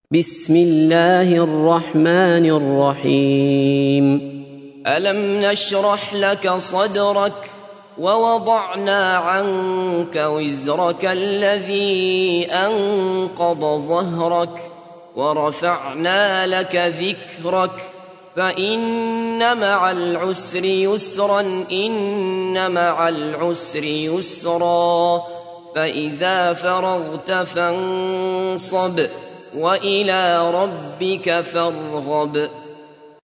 بسم الله الرحمن الرحيم. ألم نشرح لك صدرك ووضعنا عنك وزرك الذي أنقض ظهرك ورفعنا لك ذكرك فإن مع العسر يسرا إن مع العسر يسرا فإذا فرغت فانصب وإلى ربك فارغب.